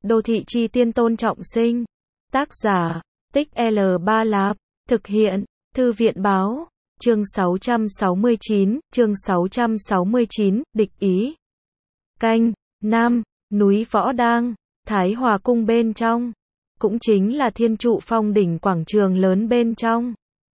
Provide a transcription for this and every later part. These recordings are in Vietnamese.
Đô thị chi tiên Tôn Trọng Sinh. Tác giả, Tích L Ba Lạp. Thực hiện, Thư viện báo. Chương 669, địch ý. Canh, Nam, núi Võ Đang, Thái Hòa Cung bên trong. Cũng chính là Thiên Trụ Phong đỉnh quảng trường lớn bên trong.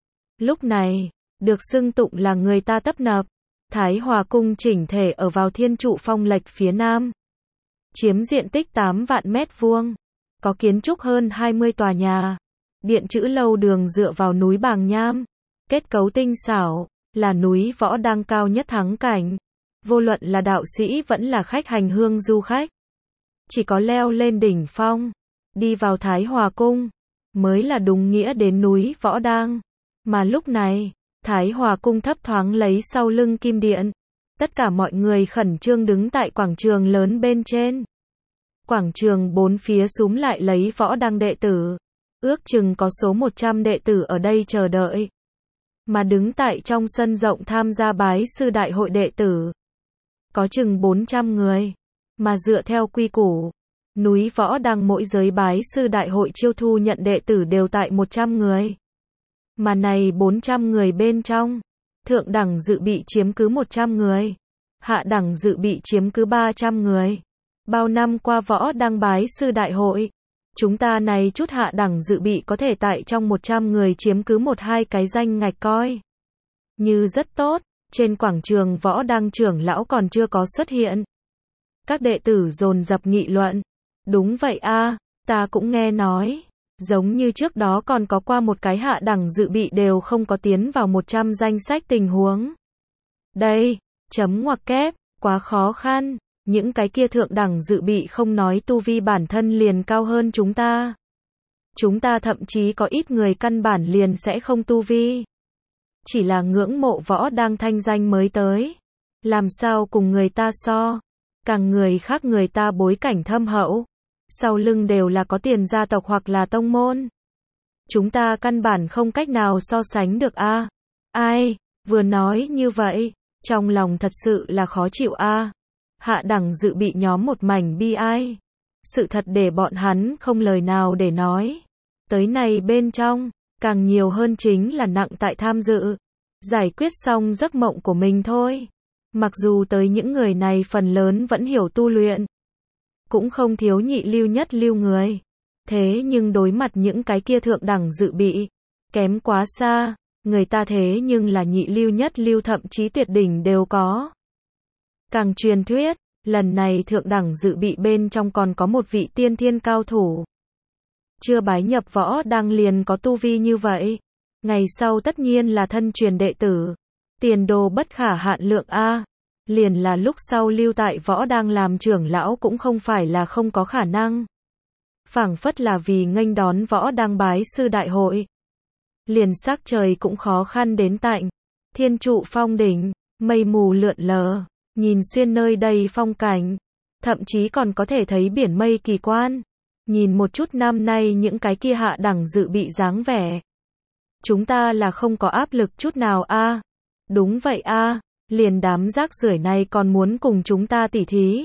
Lúc này, được xưng tụng là người ta tấp nập. Thái Hòa Cung chỉnh thể ở vào Thiên Trụ Phong lệch phía nam. Chiếm diện tích 8 vạn mét vuông. Có kiến trúc hơn 20 tòa nhà. Điện chữ lâu đường dựa vào núi Bàng Nham. Kết cấu tinh xảo, là núi Võ Đang cao nhất thắng cảnh. Vô luận là đạo sĩ vẫn là khách hành hương du khách. Chỉ có leo lên đỉnh phong, đi vào Thái Hòa Cung, mới là đúng nghĩa đến núi Võ Đang. Mà lúc này, Thái Hòa Cung thấp thoáng lấy sau lưng kim điện. Tất cả mọi người khẩn trương đứng tại quảng trường lớn bên trên. Quảng trường bốn phía súm lại lấy Võ Đang đệ tử. Ước chừng có số 100 đệ tử ở đây chờ đợi. Mà đứng tại trong sân rộng tham gia bái sư đại hội đệ tử. Có chừng 400 người. Mà dựa theo quy củ, núi Võ Đang mỗi giới bái sư đại hội chiêu thu nhận đệ tử đều tại 100 người. Mà này 400 người bên trong, thượng đẳng dự bị chiếm cứ 100 người, hạ đẳng dự bị chiếm cứ 300 người. Bao năm qua Võ Đang bái sư đại hội, chúng ta này chút hạ đẳng dự bị có thể tại trong 100 người chiếm cứ 1-2 cái danh ngạch coi như rất tốt. Trên quảng trường Võ Đang trưởng lão còn chưa có xuất hiện. Các đệ tử dồn dập nghị luận. Đúng vậy a, ta cũng nghe nói. Giống như trước đó còn có qua một cái hạ đẳng dự bị đều không có tiến vào 100 danh sách tình huống. Đây, chấm ngoặc kép, quá khó khăn. Những cái kia thượng đẳng dự bị không nói tu vi bản thân liền cao hơn chúng ta. Chúng ta thậm chí có ít người căn bản liền sẽ không tu vi. Chỉ là ngưỡng mộ Võ Đang thanh danh mới tới. Làm sao cùng người ta so. Càng người khác người ta bối cảnh thâm hậu. Sau lưng đều là có tiền gia tộc hoặc là tông môn. Chúng ta căn bản không cách nào so sánh được a. Ai, vừa nói như vậy, trong lòng thật sự là khó chịu a. Hạ đẳng dự bị nhóm một mảnh bi ai. Sự thật để bọn hắn không lời nào để nói. Tới này bên trong, càng nhiều hơn chính là nặng tại tham dự. Giải quyết xong giấc mộng của mình thôi. Mặc dù tới những người này phần lớn vẫn hiểu tu luyện. Cũng không thiếu nhị lưu nhất lưu người. Thế nhưng đối mặt những cái kia thượng đẳng dự bị, kém quá xa. Người ta thế nhưng là nhị lưu nhất lưu thậm chí tuyệt đỉnh đều có. Càng truyền thuyết, lần này thượng đẳng dự bị bên trong còn có một vị tiên thiên cao thủ. Chưa bái nhập Võ Đang liền có tu vi như vậy. Ngày sau tất nhiên là thân truyền đệ tử. Tiền đồ bất khả hạn lượng a. Liền là lúc sau lưu tại Võ Đang làm trưởng lão cũng không phải là không có khả năng. Phảng phất là vì nghênh đón Võ Đang bái sư đại hội. Liền sắc trời cũng khó khăn đến tạnh. Thiên Trụ Phong đỉnh, mây mù lượn lờ, nhìn xuyên nơi đây phong cảnh. Thậm chí còn có thể thấy biển mây kỳ quan. Nhìn một chút năm nay những cái kia hạ đẳng dự bị dáng vẻ. Chúng ta là không có áp lực chút nào a. Đúng vậy a, liền đám rác rưởi này còn muốn cùng chúng ta tỉ thí.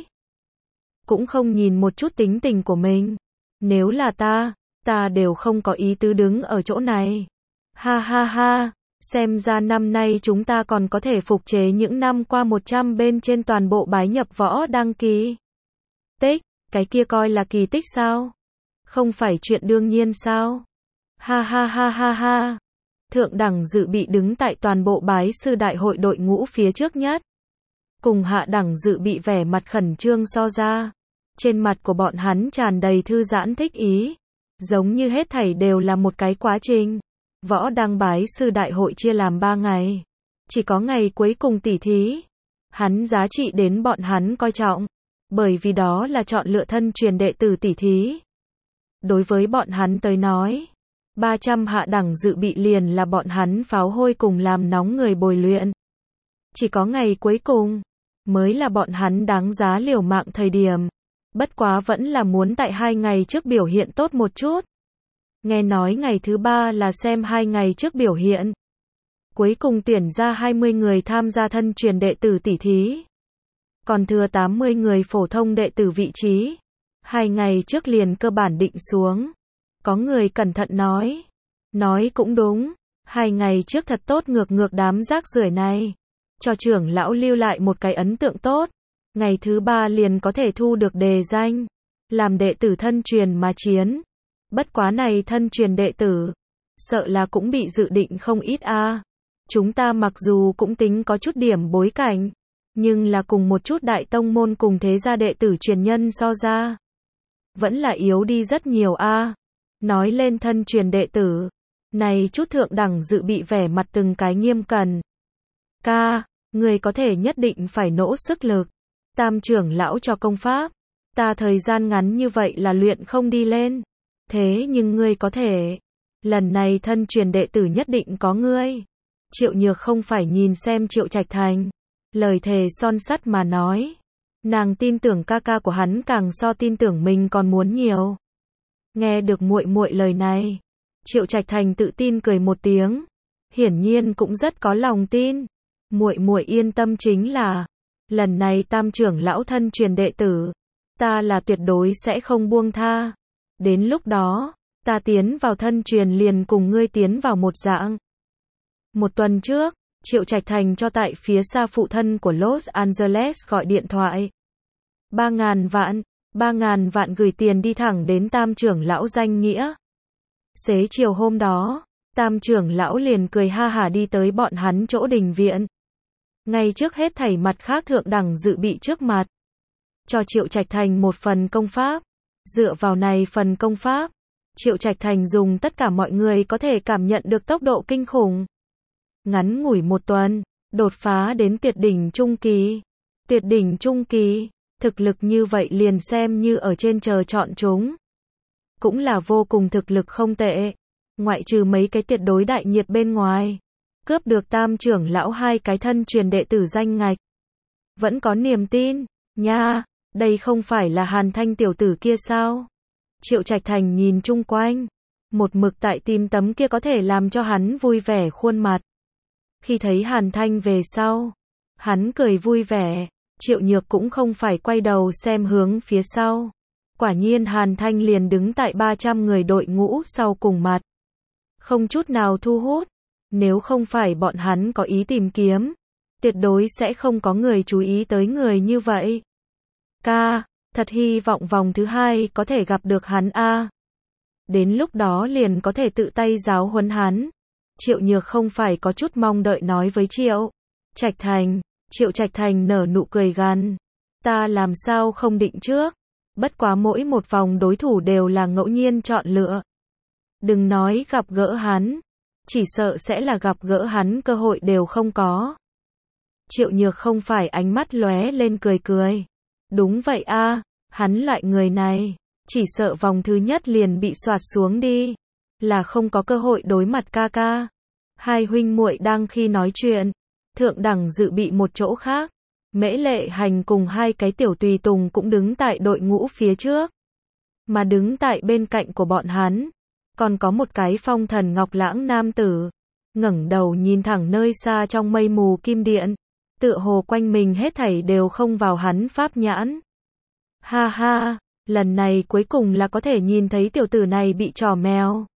Cũng không nhìn một chút tính tình của mình. Nếu là ta đều không có ý tứ đứng ở chỗ này. Ha ha ha, xem ra năm nay chúng ta còn có thể phục chế những năm qua 100 bên trên toàn bộ bái nhập Võ Đăng kỳ tích. Cái kia coi là kỳ tích sao? Không phải chuyện đương nhiên sao? Ha ha ha ha ha. Thượng đẳng dự bị đứng tại toàn bộ bái sư đại hội đội ngũ phía trước nhất. Cùng hạ đẳng dự bị vẻ mặt khẩn trương so ra. Trên mặt của bọn hắn tràn đầy thư giãn thích ý. Giống như hết thảy đều là một cái quá trình. Võ Đăng bái sư đại hội chia làm 3 ngày. Chỉ có ngày cuối cùng tỉ thí. Hắn giá trị đến bọn hắn coi trọng. Bởi vì đó là chọn lựa thân truyền đệ tử tỉ thí. Đối với bọn hắn tới nói, 300 hạ đẳng dự bị liền là bọn hắn pháo hôi cùng làm nóng người bồi luyện. Chỉ có ngày cuối cùng, mới là bọn hắn đáng giá liều mạng thời điểm. Bất quá vẫn là muốn tại 2 ngày trước biểu hiện tốt một chút. Nghe nói ngày thứ 3 là xem 2 ngày trước biểu hiện. Cuối cùng tuyển ra 20 người tham gia thân truyền đệ tử tỉ thí. Còn thừa 80 người phổ thông đệ tử vị trí. 2 ngày trước liền cơ bản định xuống. Có người cẩn thận nói. Nói cũng đúng. 2 ngày trước thật tốt ngược đám rác rưởi này. Cho trưởng lão lưu lại một cái ấn tượng tốt. Ngày thứ 3 liền có thể thu được đề danh. Làm đệ tử thân truyền mà chiến. Bất quá này thân truyền đệ tử. Sợ là cũng bị dự định không ít a. Chúng ta mặc dù cũng tính có chút điểm bối cảnh. Nhưng là cùng một chút đại tông môn cùng thế gia đệ tử truyền nhân so ra. Vẫn là yếu đi rất nhiều a. Nói lên thân truyền đệ tử. Này chút thượng đẳng dự bị vẻ mặt từng cái nghiêm cẩn. Ca, người có thể nhất định phải nỗ sức lực. Tam trưởng lão cho công pháp. Ta thời gian ngắn như vậy là luyện không đi lên. Thế nhưng ngươi có thể. Lần này thân truyền đệ tử nhất định có ngươi. Triệu Nhược không phải nhìn xem Triệu Trạch Thành. Lời thề son sắt mà nói. Nàng tin tưởng ca ca của hắn càng so tin tưởng mình còn muốn nhiều. Nghe được muội muội lời này. Triệu Trạch Thành tự tin cười một tiếng. Hiển nhiên cũng rất có lòng tin. Muội muội yên tâm chính là. Lần này tam trưởng lão thân truyền đệ tử. Ta là tuyệt đối sẽ không buông tha. Đến lúc đó, ta tiến vào thân truyền liền cùng ngươi tiến vào một dạng. Một tuần trước, Triệu Trạch Thành cho tại phía xa phụ thân của Los Angeles gọi điện thoại. 3.000 vạn gửi tiền đi thẳng đến tam trưởng lão danh nghĩa. Xế chiều hôm đó, tam trưởng lão liền cười ha hả đi tới bọn hắn chỗ đình viện. Ngay trước hết thảy mặt khác thượng đẳng dự bị trước mặt. Cho Triệu Trạch Thành một phần công pháp. Dựa vào này phần công pháp, Triệu Trạch Thành dùng tất cả mọi người có thể cảm nhận được tốc độ kinh khủng. Ngắn ngủi một tuần, đột phá đến tuyệt đỉnh trung kỳ. Tuyệt đỉnh trung kỳ, thực lực như vậy liền xem như ở trên trời chọn chúng. Cũng là vô cùng thực lực không tệ. Ngoại trừ mấy cái tuyệt đối đại nhiệt bên ngoài. Cướp được tam trưởng lão 2 cái thân truyền đệ tử danh ngạch. Vẫn có niềm tin, nha, đây không phải là Hàn Thanh tiểu tử kia sao? Triệu Trạch Thành nhìn chung quanh. Một mực tại tìm tấm kia có thể làm cho hắn vui vẻ khuôn mặt. Khi thấy Hàn Thanh về sau, hắn cười vui vẻ. Triệu Nhược cũng không phải quay đầu xem hướng phía sau. Quả nhiên Hàn Thanh liền đứng tại 300 người đội ngũ sau cùng mặt. Không chút nào thu hút. Nếu không phải bọn hắn có ý tìm kiếm, tuyệt đối sẽ không có người chú ý tới người như vậy. Ca, thật hy vọng vòng thứ 2 có thể gặp được hắn a. Đến lúc đó liền có thể tự tay giáo huấn hắn. Triệu Nhược không phải có chút mong đợi nói với Triệu Trạch Thành. Triệu Trạch Thành nở nụ cười gằn. Ta làm sao không định trước. Bất quá mỗi một vòng đối thủ đều là ngẫu nhiên chọn lựa. Đừng nói gặp gỡ hắn. Chỉ sợ sẽ là gặp gỡ hắn cơ hội đều không có. Triệu Nhược không phải ánh mắt lóe lên cười cười. Đúng vậy a, hắn loại người này, chỉ sợ vòng thứ nhất liền bị soạt xuống đi. Là không có cơ hội đối mặt ca ca. Hai huynh muội đang khi nói chuyện. Thượng đẳng dự bị một chỗ khác. Mễ Lệ Hành cùng 2 cái tiểu tùy tùng cũng đứng tại đội ngũ phía trước. Mà đứng tại bên cạnh của bọn hắn. Còn có một cái phong thần ngọc lãng nam tử. Ngẩng đầu nhìn thẳng nơi xa trong mây mù kim điện. Tựa hồ quanh mình hết thảy đều không vào hắn pháp nhãn. Ha ha, lần này cuối cùng là có thể nhìn thấy tiểu tử này bị trò mèo.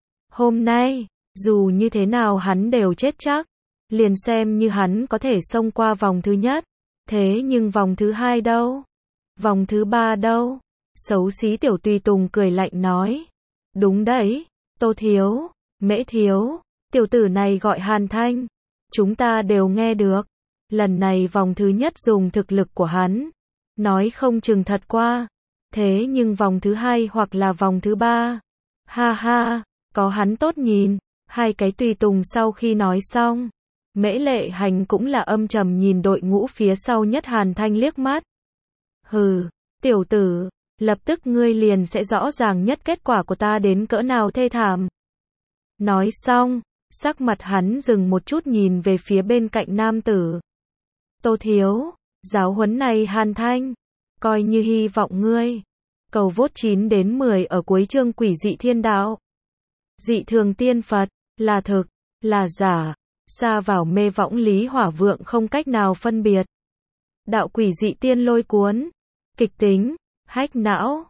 Hôm nay, dù như thế nào hắn đều chết chắc. Liền xem như hắn có thể xông qua vòng thứ nhất. Thế nhưng vòng thứ 2 đâu? Vòng thứ 3 đâu? Xấu xí tiểu tùy tùng cười lạnh nói. Đúng đấy, Tô thiếu, Mễ thiếu, tiểu tử này gọi Hàn Thanh. Chúng ta đều nghe được. Lần này vòng thứ nhất dùng thực lực của hắn. Nói không chừng thật qua. Thế nhưng vòng thứ 2 hoặc là vòng thứ 3. Ha ha, có hắn tốt nhìn. 2 cái tùy tùng sau khi nói xong. Mễ Lệ Hành cũng là âm trầm nhìn đội ngũ phía sau nhất Hàn Thanh liếc mắt. Hừ, tiểu tử, lập tức ngươi liền sẽ rõ ràng nhất kết quả của ta đến cỡ nào thê thảm. Nói xong, sắc mặt hắn dừng một chút nhìn về phía bên cạnh nam tử. Tô thiếu, giáo huấn này Hàn Thanh, coi như hy vọng ngươi. Cầu vote 9 đến 10 ở cuối chương Quỷ dị thiên đạo. Dị thường tiên Phật, là thực, là giả, xa vào mê võng lý hỏa vượng không cách nào phân biệt. Đạo quỷ dị tiên lôi cuốn, kịch tính, hách não.